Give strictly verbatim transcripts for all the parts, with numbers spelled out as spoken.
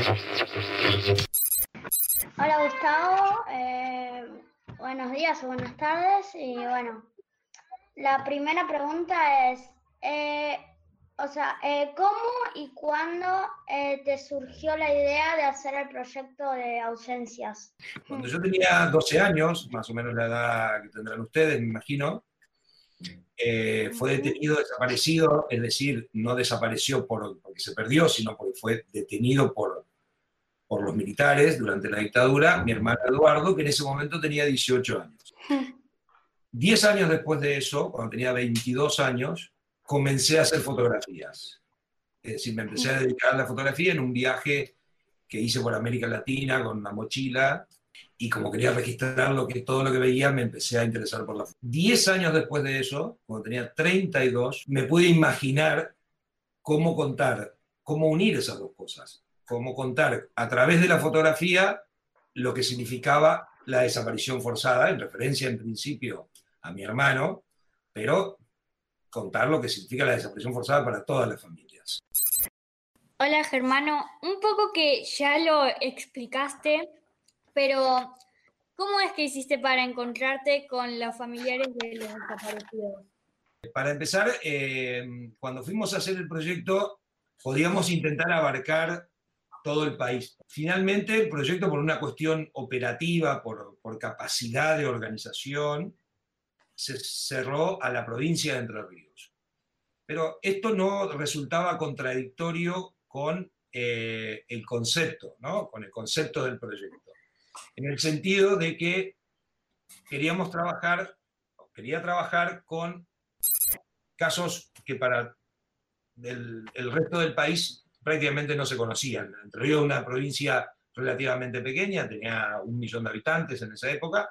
Hola Gustavo, eh, buenos días o buenas tardes. Y bueno, la primera pregunta es, eh, o sea, eh, ¿cómo y cuándo eh, te surgió la idea de hacer el proyecto de ausencias? Cuando yo tenía doce años, más o menos la edad que tendrán ustedes, me imagino, eh, fue detenido, desaparecido, es decir, no desapareció por, porque se perdió, sino porque fue detenido por, por los militares durante la dictadura, mi hermano Eduardo, que en ese momento tenía dieciocho años. Diez años después de eso, cuando tenía veintidós años, comencé a hacer fotografías. Es decir, me empecé a dedicar a la fotografía en un viaje que hice por América Latina con una mochila, y como quería registrar lo que, todo lo que veía, me empecé a interesar por la foto. Diez años después de eso, cuando tenía treinta y dos, me pude imaginar cómo contar, cómo unir esas dos cosas, cómo contar a través de la fotografía lo que significaba la desaparición forzada, en referencia en principio a mi hermano, pero contar lo que significa la desaparición forzada para todas las familias. Hola Germano, un poco que ya lo explicaste, pero ¿cómo es que hiciste para encontrarte con los familiares de los desaparecidos? Para empezar, eh, cuando fuimos a hacer el proyecto, podíamos intentar abarcar todo el país. Finalmente, el proyecto, por una cuestión operativa, por, por capacidad de organización, se cerró a la provincia de Entre Ríos. Pero esto no resultaba contradictorio con eh, el concepto, ¿no? Con el concepto del proyecto. En el sentido de que queríamos trabajar, quería trabajar con casos que para el, el resto del país prácticamente no se conocían. Entre Ríos es una provincia relativamente pequeña, tenía un millón de habitantes en esa época,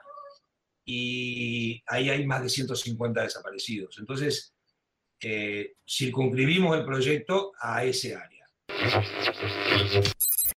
y ahí hay más de ciento cincuenta desaparecidos. Entonces, eh, circunscribimos el proyecto a ese área.